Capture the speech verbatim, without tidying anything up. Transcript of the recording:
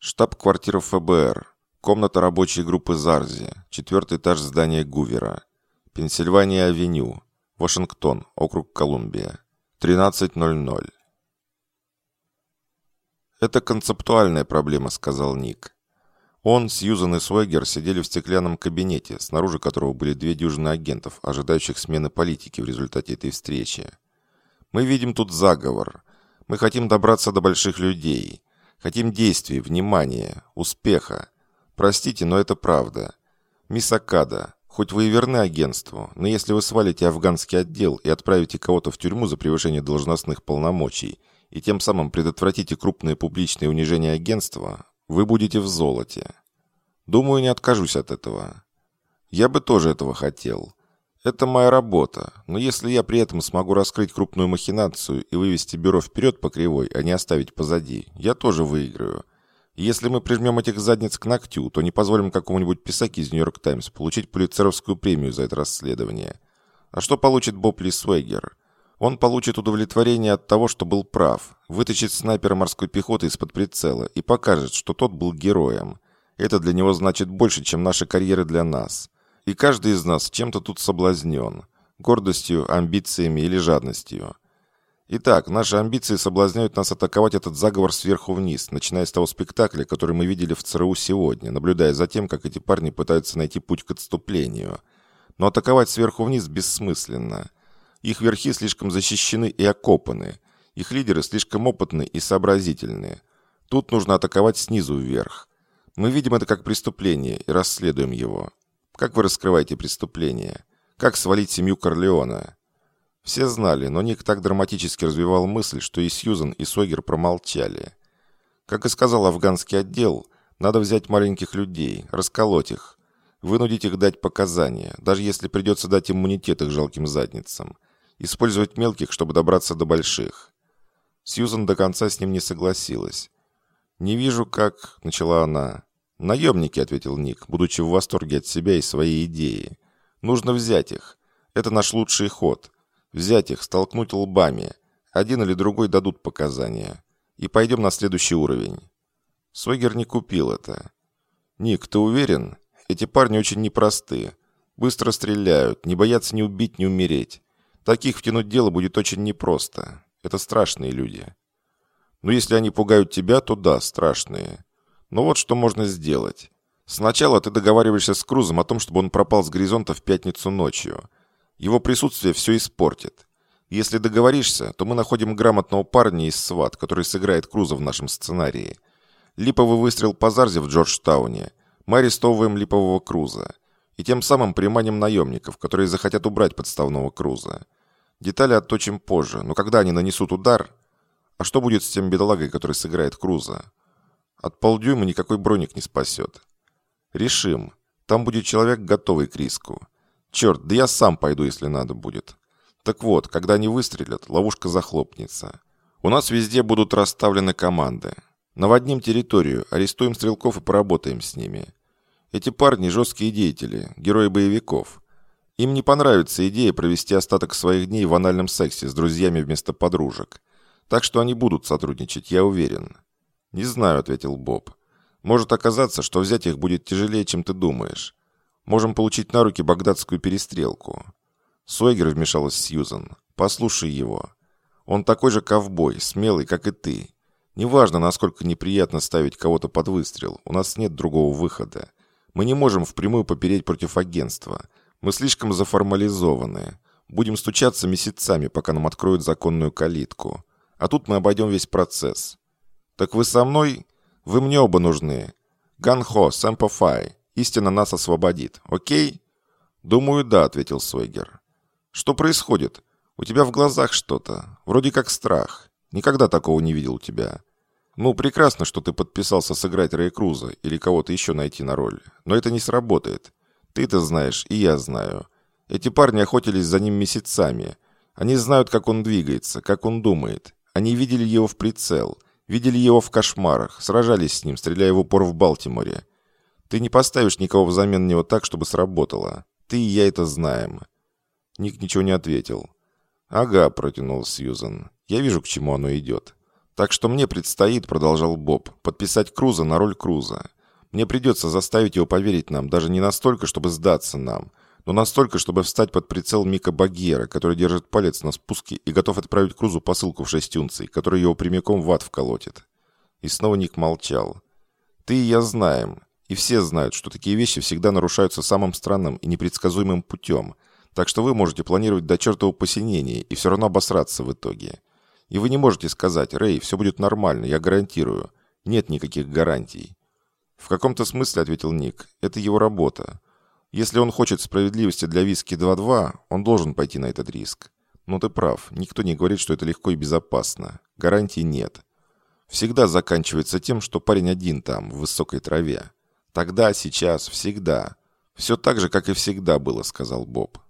Штаб-квартира ФБР. Комната рабочей группы Зарзи. Четвертый этаж здания Гувера. Пенсильвания-авеню. Вашингтон, округ Колумбия. тринадцать ноль ноль. «Это концептуальная проблема», — сказал Ник. Он, Сьюзан и Свегер сидели в стеклянном кабинете, снаружи которого были две дюжины агентов, ожидающих смены политики в результате этой встречи. «Мы видим тут заговор. Мы хотим добраться до больших людей. Хотим действий, внимания, успеха. Простите, но это правда. Мисс Акада, хоть вы и верны агентству, но если вы свалите афганский отдел и отправите кого-то в тюрьму за превышение должностных полномочий, и тем самым предотвратите крупное публичное унижение агентства, вы будете в золоте. Думаю, не откажусь от этого. Я бы тоже этого хотел. Это моя работа, но если я при этом смогу раскрыть крупную махинацию и вывести бюро вперед по кривой, а не оставить позади, я тоже выиграю. И если мы прижмем этих задниц к ногтю, то не позволим какому-нибудь писаке из «Нью-Йорк Таймс» получить пулитцеровскую премию за это расследование. А что получит Боб Ли Свегер? Он получит удовлетворение от того, что был прав, вытащит снайпера морской пехоты из-под прицела и покажет, что тот был героем. Это для него значит больше, чем наши карьеры для нас. И каждый из нас чем-то тут соблазнен. Гордостью, амбициями или жадностью. Итак, наши амбиции соблазняют нас атаковать этот заговор сверху вниз, начиная с того спектакля, который мы видели в ЦРУ сегодня, наблюдая за тем, как эти парни пытаются найти путь к отступлению. Но атаковать сверху вниз бессмысленно. Их верхи слишком защищены и окопаны. Их лидеры слишком опытны и сообразительны. Тут нужно атаковать снизу вверх. Мы видим это как преступление и расследуем его. Как вы раскрываете преступление? Как свалить семью Корлеона? Все знали, но Ник так драматически развивал мысль, что и Сьюзан, и Свегер промолчали. Как и сказал афганский отдел, надо взять маленьких людей, расколоть их, вынудить их дать показания, даже если придется дать иммунитет их жалким задницам, использовать мелких, чтобы добраться до больших. Сьюзан до конца с ним не согласилась. «Не вижу, как...» — начала она. «Наемники», — ответил Ник, будучи в восторге от себя и своей идеи. «Нужно взять их. Это наш лучший ход. Взять их, столкнуть лбами. Один или другой дадут показания. И пойдем на следующий уровень». Свегер не купил это. «Ник, ты уверен? Эти парни очень непросты. Быстро стреляют, не боятся ни убить, ни умереть. Таких втянуть в дело будет очень непросто. Это страшные люди. Но если они пугают тебя, то да, страшные. Но вот что можно сделать. Сначала ты договариваешься с Крузом о том, чтобы он пропал с горизонта в пятницу ночью. Его присутствие все испортит. Если договоришься, то мы находим грамотного парня из СВАТ, который сыграет Круза в нашем сценарии. Липовый выстрел по Зарзе в Джорджтауне. Мы арестовываем липового Круза. И тем самым приманим наемников, которые захотят убрать подставного Круза. Детали отточим позже, но когда они нанесут удар... А что будет с тем бедолагой, который сыграет Круза? От полдюйма никакой броник не спасет. Решим. Там будет человек, готовый к риску. Черт, да я сам пойду, если надо будет. Так вот, когда они выстрелят, ловушка захлопнется. У нас везде будут расставлены команды. Наводним территорию, арестуем стрелков и поработаем с ними. Эти парни жесткие деятели, герои боевиков. Им не понравится идея провести остаток своих дней в анальном сексе с друзьями вместо подружек. Так что они будут сотрудничать, я уверен. «Не знаю», — ответил Боб. «Может оказаться, что взять их будет тяжелее, чем ты думаешь. Можем получить на руки багдадскую перестрелку». Свегер вмешалась Сьюзан. «Послушай его. Он такой же ковбой, смелый, как и ты. Неважно, насколько неприятно ставить кого-то под выстрел, у нас нет другого выхода. Мы не можем впрямую попереть против агентства. Мы слишком заформализованы. Будем стучаться месяцами, пока нам откроют законную калитку. А тут мы обойдем весь процесс. Так вы со мной? Вы мне оба нужны. Ган-хо, сэмпо-фай. Истина нас освободит. Окей?» «Думаю, да», — ответил Свегер. «Что происходит? У тебя в глазах что-то. Вроде как страх. Никогда такого не видел у тебя. Ну, прекрасно, что ты подписался сыграть Рэя Круза или кого-то еще найти на роль. Но это не сработает. Ты это знаешь, и я знаю. Эти парни охотились за ним месяцами. Они знают, как он двигается, как он думает. Они видели его в прицел. Видели его в кошмарах, сражались с ним, стреляя в упор в Балтиморе. Ты не поставишь никого взамен него так, чтобы сработало. Ты и я это знаем». Ник ничего не ответил. «Ага», — протянул Сьюзан. «Я вижу, к чему оно идет. «Так что мне предстоит, — продолжал Боб, — подписать Круза на роль Круза. Мне придется заставить его поверить нам, даже не настолько, чтобы сдаться нам, но настолько, чтобы встать под прицел Мика Багьера, который держит палец на спуске и готов отправить Крузу посылку в шесть унций, которая его прямиком в ад вколотит». И снова Ник молчал. «Ты и я знаем, и все знают, что такие вещи всегда нарушаются самым странным и непредсказуемым путем, так что вы можете планировать до чертового посинения и все равно обосраться в итоге. И вы не можете сказать: Рэй, все будет нормально, я гарантирую. Нет никаких гарантий». «В каком-то смысле, — ответил Ник, — это его работа. Если он хочет справедливости для виски два-два, он должен пойти на этот риск. Но ты прав, никто не говорит, что это легко и безопасно. Гарантий нет. Всегда заканчивается тем, что парень один там, в высокой траве. Тогда, сейчас, всегда. Все так же, как и всегда было», — сказал Боб.